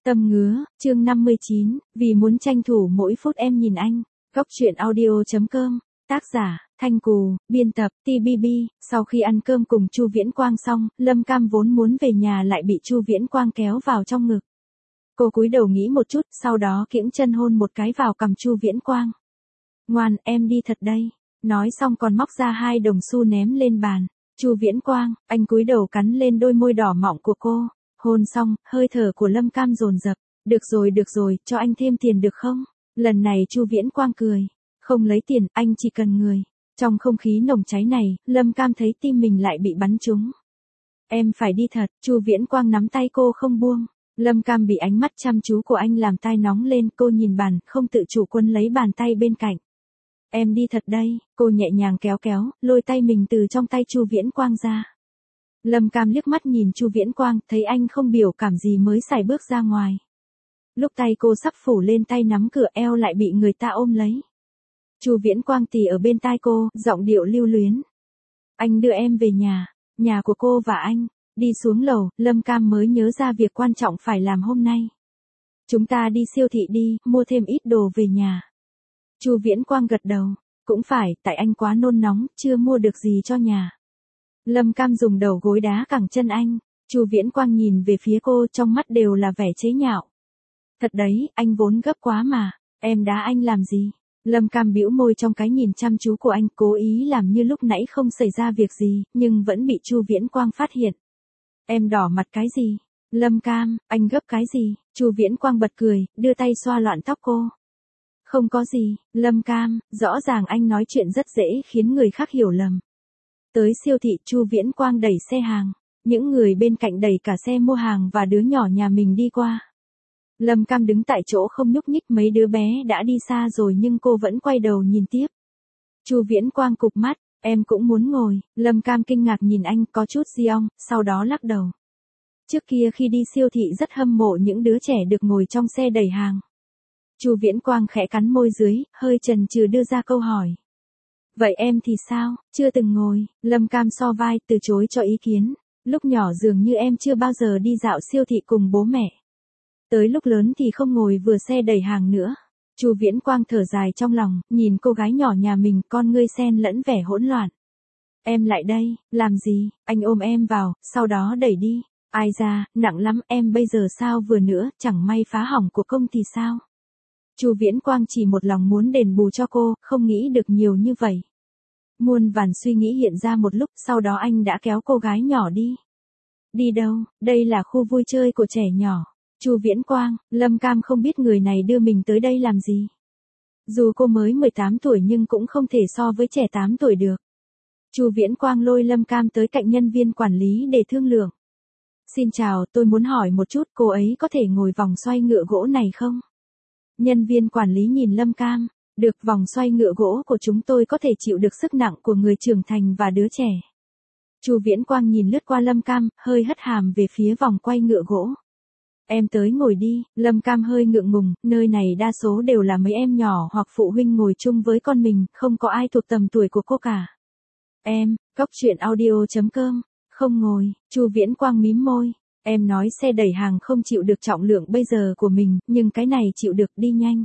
Tâm ngứa, chương 59, vì muốn tranh thủ mỗi phút em nhìn anh. Góc truyện audio.com, tác giả, Thanh Cù, biên tập, TBB. Sau khi ăn cơm cùng Chu Viễn Quang xong, Lâm Cam vốn muốn về nhà lại bị Chu Viễn Quang kéo vào trong ngực. Cô cúi đầu nghĩ một chút, sau đó kiễng chân hôn một cái vào cằm Chu Viễn Quang. Ngoan, em đi thật đây. Nói xong còn móc ra 2 đồng xu ném lên bàn. Chu Viễn Quang, anh cúi đầu cắn lên đôi môi đỏ mọng của cô. Hôn xong, hơi thở của Lâm Cam dồn dập. Được rồi, cho anh thêm tiền được không? Lần này Chu Viễn Quang cười. Không lấy tiền, anh chỉ cần người. Trong không khí nồng cháy này, Lâm Cam thấy tim mình lại bị bắn trúng. Em phải đi thật, Chu Viễn Quang nắm tay cô không buông. Lâm Cam bị ánh mắt chăm chú của anh làm tai nóng lên, cô nhìn bàn, không tự chủ quấn lấy bàn tay bên cạnh. Em đi thật đây, cô nhẹ nhàng kéo, lôi tay mình từ trong tay Chu Viễn Quang ra. Lâm Cam liếc mắt nhìn Chu Viễn Quang, thấy anh không biểu cảm gì mới xài bước ra ngoài. Lúc tay cô sắp phủ lên tay nắm cửa eo lại bị người ta ôm lấy. Chu Viễn Quang tì ở bên tai cô, giọng điệu lưu luyến. Anh đưa em về nhà của cô và anh. Đi xuống lầu, Lâm Cam mới nhớ ra việc quan trọng phải làm hôm nay. Chúng ta đi siêu thị đi, mua thêm ít đồ về nhà. Chu Viễn Quang gật đầu. Cũng phải, tại anh quá nôn nóng, chưa mua được gì cho nhà. Lâm Cam dùng đầu gối đá cẳng chân anh. Chu Viễn Quang nhìn về phía cô, trong mắt đều là vẻ chế nhạo. Thật đấy, anh vốn gấp quá mà. Em đá anh làm gì? Lâm Cam bĩu môi trong cái nhìn chăm chú của anh, cố ý làm như lúc nãy không xảy ra việc gì, nhưng vẫn bị Chu Viễn Quang phát hiện. Em đỏ mặt cái gì? Lâm Cam, anh gấp cái gì? Chu Viễn Quang bật cười, đưa tay xoa loạn tóc cô. Không có gì, Lâm Cam, rõ ràng anh nói chuyện rất dễ khiến người khác hiểu lầm. Tới siêu thị, Chu Viễn Quang đẩy xe hàng. Những người bên cạnh đẩy cả xe mua hàng và đứa nhỏ nhà mình đi qua. Lâm Cam đứng tại chỗ không nhúc nhích, mấy đứa bé đã đi xa rồi nhưng cô vẫn quay đầu nhìn tiếp. Chu Viễn Quang cụp mắt, em cũng muốn ngồi. Lâm Cam kinh ngạc nhìn anh, có chút giong, sau đó lắc đầu. Trước kia khi đi siêu thị rất hâm mộ những đứa trẻ được ngồi trong xe đẩy hàng. Chu Viễn Quang khẽ cắn môi dưới, hơi chần chừ đưa ra câu hỏi. Vậy em thì sao, chưa từng ngồi? Lâm Cam so vai, từ chối cho ý kiến. Lúc nhỏ dường như em chưa bao giờ đi dạo siêu thị cùng bố mẹ. Tới lúc lớn thì không ngồi vừa xe đẩy hàng nữa. Chu Viễn Quang thở dài trong lòng, nhìn cô gái nhỏ nhà mình, con ngươi xen lẫn vẻ hỗn loạn. Em lại đây, làm gì? Anh ôm em vào, sau đó đẩy đi. Ai ra, nặng lắm, em bây giờ sao vừa nữa, chẳng may phá hỏng của công thì sao? Chu Viễn Quang chỉ một lòng muốn đền bù cho cô, không nghĩ được nhiều như vậy. Muôn vàn suy nghĩ hiện ra một lúc, sau đó anh đã kéo cô gái nhỏ đi. Đi đâu? Đây là khu vui chơi của trẻ nhỏ. Chu Viễn Quang, Lâm Cam không biết người này đưa mình tới đây làm gì. Dù cô mới 18 tuổi nhưng cũng không thể so với trẻ 8 tuổi được. Chu Viễn Quang lôi Lâm Cam tới cạnh nhân viên quản lý để thương lượng. Xin chào, tôi muốn hỏi một chút, cô ấy có thể ngồi vòng xoay ngựa gỗ này không? Nhân viên quản lý nhìn Lâm Cam. Được, vòng xoay ngựa gỗ của chúng tôi có thể chịu được sức nặng của người trưởng thành và đứa trẻ. Chu Viễn Quang nhìn lướt qua Lâm Cam, hơi hất hàm về phía vòng quay ngựa gỗ. Em tới ngồi đi. Lâm Cam hơi ngượng ngùng, nơi này đa số đều là mấy em nhỏ hoặc phụ huynh ngồi chung với con mình, không có ai thuộc tầm tuổi của cô cả. Em, góc truyện audio.com, không ngồi. Chu Viễn Quang mím môi. Em nói xe đẩy hàng không chịu được trọng lượng bây giờ của mình, nhưng cái này chịu được, đi nhanh.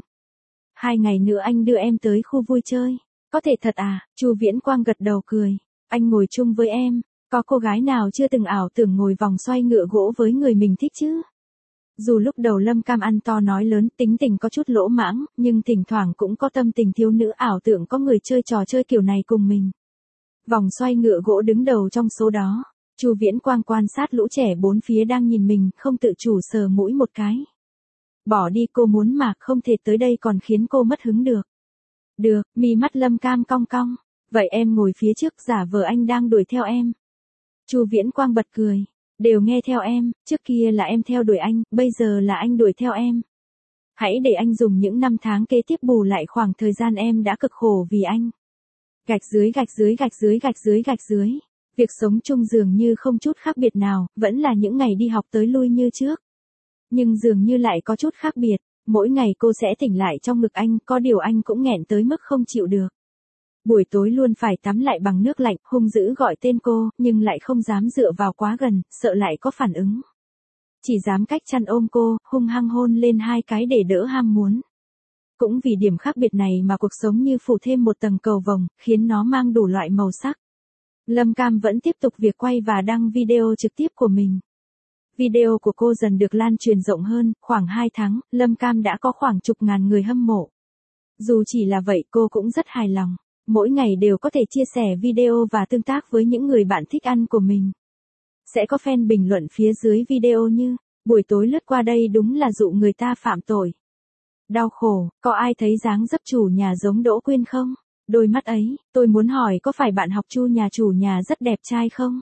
2 ngày nữa anh đưa em tới khu vui chơi. Có thể thật à? Chu Viễn Quang gật đầu cười. Anh ngồi chung với em. Có cô gái nào chưa từng ảo tưởng ngồi vòng xoay ngựa gỗ với người mình thích chứ? Dù lúc đầu Lâm Cam ăn to nói lớn, tính tình có chút lỗ mãng, nhưng thỉnh thoảng cũng có tâm tình thiếu nữ ảo tưởng có người chơi trò chơi kiểu này cùng mình. Vòng xoay ngựa gỗ đứng đầu trong số đó. Chu Viễn Quang quan sát lũ trẻ bốn phía đang nhìn mình, không tự chủ sờ mũi một cái. Bỏ đi, cô muốn mà không thể tới đây còn khiến cô mất hứng được. Được, mi mắt Lâm Cam cong cong. Vậy em ngồi phía trước, giả vờ anh đang đuổi theo em. Chu Viễn Quang bật cười. Đều nghe theo em, trước kia là em theo đuổi anh, bây giờ là anh đuổi theo em. Hãy để anh dùng những năm tháng kế tiếp bù lại khoảng thời gian em đã cực khổ vì anh. Gạch dưới. Việc sống chung dường như không chút khác biệt nào, vẫn là những ngày đi học tới lui như trước. Nhưng dường như lại có chút khác biệt, mỗi ngày cô sẽ tỉnh lại trong ngực anh, có điều anh cũng nghẹn tới mức không chịu được. Buổi tối luôn phải tắm lại bằng nước lạnh, hung dữ gọi tên cô, nhưng lại không dám dựa vào quá gần, sợ lại có phản ứng. chỉ dám cách chăn ôm cô, hung hăng hôn lên 2 cái để đỡ ham muốn. Cũng vì điểm khác biệt này mà cuộc sống như phủ thêm một tầng cầu vồng, khiến nó mang đủ loại màu sắc. Lâm Cam vẫn tiếp tục việc quay và đăng video trực tiếp của mình. Video của cô dần được lan truyền rộng hơn, khoảng 2 tháng, Lâm Cam đã có khoảng chục ngàn người hâm mộ. Dù chỉ là vậy cô cũng rất hài lòng, mỗi ngày đều có thể chia sẻ video và tương tác với những người bạn thích ăn của mình. Sẽ có fan bình luận phía dưới video như, buổi tối lướt qua đây đúng là dụ người ta phạm tội. Đau khổ, có ai thấy dáng dấp chủ nhà giống Đỗ Quyên không? Đôi mắt ấy, tôi muốn hỏi có phải bạn học Chu nhà chủ nhà rất đẹp trai không?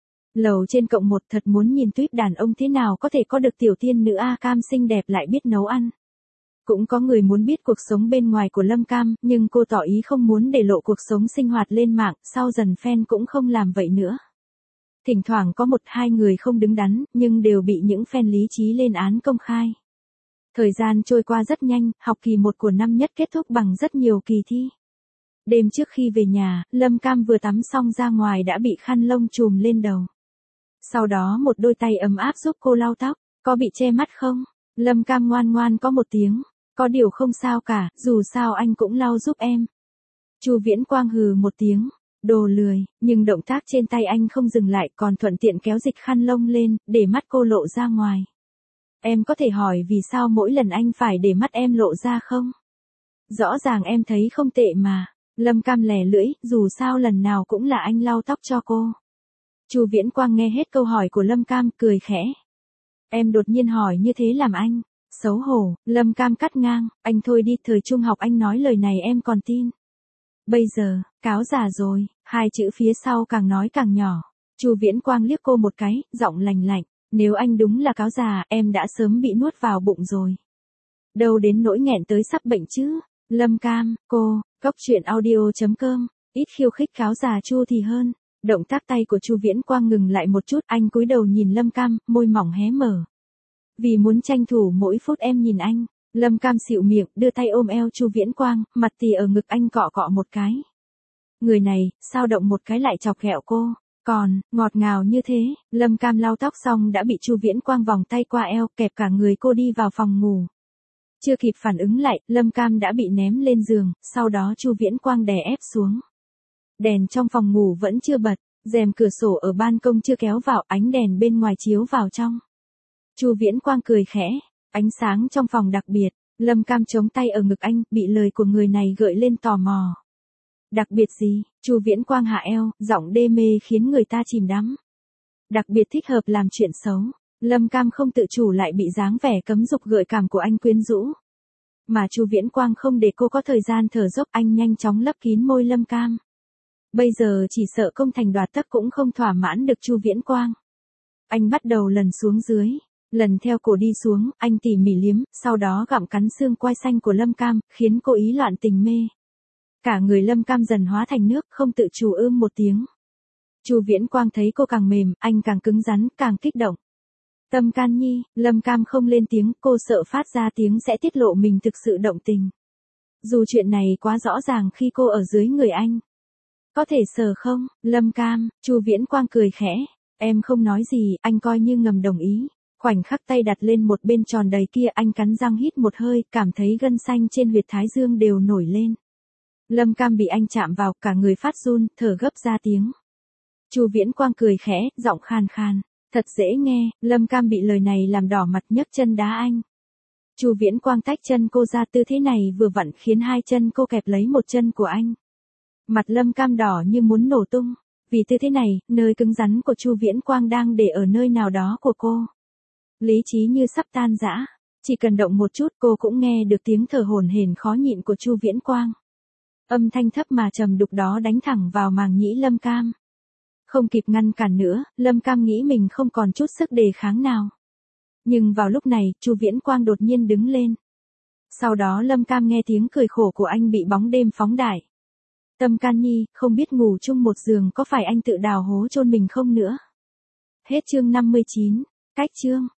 Lầu trên cộng 1 thật muốn nhìn tuyết đàn ông thế nào có thể có được tiểu tiên nữ A Cam xinh đẹp lại biết nấu ăn. Cũng có người muốn biết cuộc sống bên ngoài của Lâm Cam, nhưng cô tỏ ý không muốn để lộ cuộc sống sinh hoạt lên mạng, sau dần fan cũng không làm vậy nữa. Thỉnh thoảng có 1-2 người không đứng đắn, nhưng đều bị những fan lý trí lên án công khai. Thời gian trôi qua rất nhanh, học kỳ 1 của năm nhất kết thúc bằng rất nhiều kỳ thi. Đêm trước khi về nhà, Lâm Cam vừa tắm xong ra ngoài đã bị khăn lông trùm lên đầu. Sau đó một đôi tay ấm áp giúp cô lau tóc, có bị che mắt không? Lâm Cam ngoan ngoan có một tiếng, có điều không sao cả, dù sao anh cũng lau giúp em. Chu Viễn Quang hừ một tiếng, đồ lười, nhưng động tác trên tay anh không dừng lại còn thuận tiện kéo dịch khăn lông lên, để mắt cô lộ ra ngoài. Em có thể hỏi vì sao mỗi lần anh phải để mắt em lộ ra không? Rõ ràng em thấy không tệ mà. Lâm Cam lè lưỡi, dù sao lần nào cũng là anh lau tóc cho cô. Chu Viễn Quang nghe hết câu hỏi của Lâm Cam, cười khẽ. Em đột nhiên hỏi như thế làm anh xấu hổ. Lâm Cam cắt ngang, anh thôi đi, thời trung học anh nói lời này em còn tin. Bây giờ, cáo già rồi, 2 chữ phía sau càng nói càng nhỏ. Chu Viễn Quang liếc cô một cái, giọng lành lạnh, nếu anh đúng là cáo già, em đã sớm bị nuốt vào bụng rồi. Đâu đến nỗi nghẹn tới sắp bệnh chứ. Lâm Cam, cô, Coctruyện.audio.com, ít khiêu khích cáo già Chu thì hơn. Động tác tay của Chu Viễn Quang ngừng lại một chút, anh cúi đầu nhìn Lâm Cam, môi mỏng hé mở. Vì muốn tranh thủ mỗi phút em nhìn anh, Lâm Cam xịu miệng, đưa tay ôm eo Chu Viễn Quang, mặt tì ở ngực anh cọ cọ một cái. Người này, sao động một cái lại chọc ghẹo cô, còn, ngọt ngào như thế. Lâm Cam lau tóc xong đã bị Chu Viễn Quang vòng tay qua eo, kẹp cả người cô đi vào phòng ngủ. Chưa kịp phản ứng lại, Lâm Cam đã bị ném lên giường, sau đó Chu Viễn Quang đè ép xuống. Đèn trong phòng ngủ vẫn chưa bật, rèm cửa sổ ở ban công chưa kéo vào, ánh đèn bên ngoài chiếu vào trong. Chu Viễn Quang cười khẽ, ánh sáng trong phòng đặc biệt. Lâm Cam chống tay ở ngực anh, bị lời của người này gợi lên tò mò. Đặc biệt gì? Chu Viễn Quang hạ eo, giọng đê mê khiến người ta chìm đắm. Đặc biệt thích hợp làm chuyện xấu. Lâm Cam không tự chủ lại bị dáng vẻ cấm dục gợi cảm của anh quyến rũ. Mà Chu Viễn Quang không để cô có thời gian thở dốc, anh nhanh chóng lấp kín môi Lâm Cam. Bây giờ chỉ sợ công thành đoạt tấc cũng không thỏa mãn được Chu Viễn Quang. Anh bắt đầu lần xuống dưới, lần theo cổ đi xuống, anh tỉ mỉ liếm, sau đó gặm cắn xương quai xanh của Lâm Cam, khiến cô ý loạn tình mê. Cả người Lâm Cam dần hóa thành nước, không tự chủ một tiếng. Chu Viễn Quang thấy cô càng mềm, anh càng cứng rắn, càng kích động. Tâm can nhi, Lâm Cam không lên tiếng, cô sợ phát ra tiếng sẽ tiết lộ mình thực sự động tình. Dù chuyện này quá rõ ràng khi cô ở dưới người anh. Có thể sờ không, Lâm Cam? Chu Viễn Quang cười khẽ. Em không nói gì, anh coi như ngầm đồng ý. Khoảnh khắc tay đặt lên một bên tròn đầy kia, anh cắn răng hít một hơi, cảm thấy gân xanh trên huyệt thái dương đều nổi lên. Lâm Cam bị anh chạm vào, cả người phát run, thở gấp ra tiếng. Chu Viễn Quang cười khẽ, giọng khan khan. Thật dễ nghe. Lâm Cam bị lời này làm đỏ mặt, nhấc chân đá anh. Chu Viễn Quang tách chân cô ra, tư thế này vừa vặn khiến 2 chân cô kẹp lấy một chân của anh. Mặt Lâm Cam đỏ như muốn nổ tung. Vì tư thế này, nơi cứng rắn của Chu Viễn Quang đang để ở nơi nào đó của cô. Lý trí như sắp tan rã. Chỉ cần động một chút cô cũng nghe được tiếng thở hổn hển khó nhịn của Chu Viễn Quang. Âm thanh thấp mà trầm đục đó đánh thẳng vào màng nhĩ Lâm Cam. Không kịp ngăn cản nữa, Lâm Cam nghĩ mình không còn chút sức đề kháng nào. Nhưng vào lúc này, Chu Viễn Quang đột nhiên đứng lên. Sau đó Lâm Cam nghe tiếng cười khổ của anh bị bóng đêm phóng đại. Tâm can nhi, không biết ngủ chung một giường có phải anh tự đào hố chôn mình không nữa. Hết chương 59, cách chương.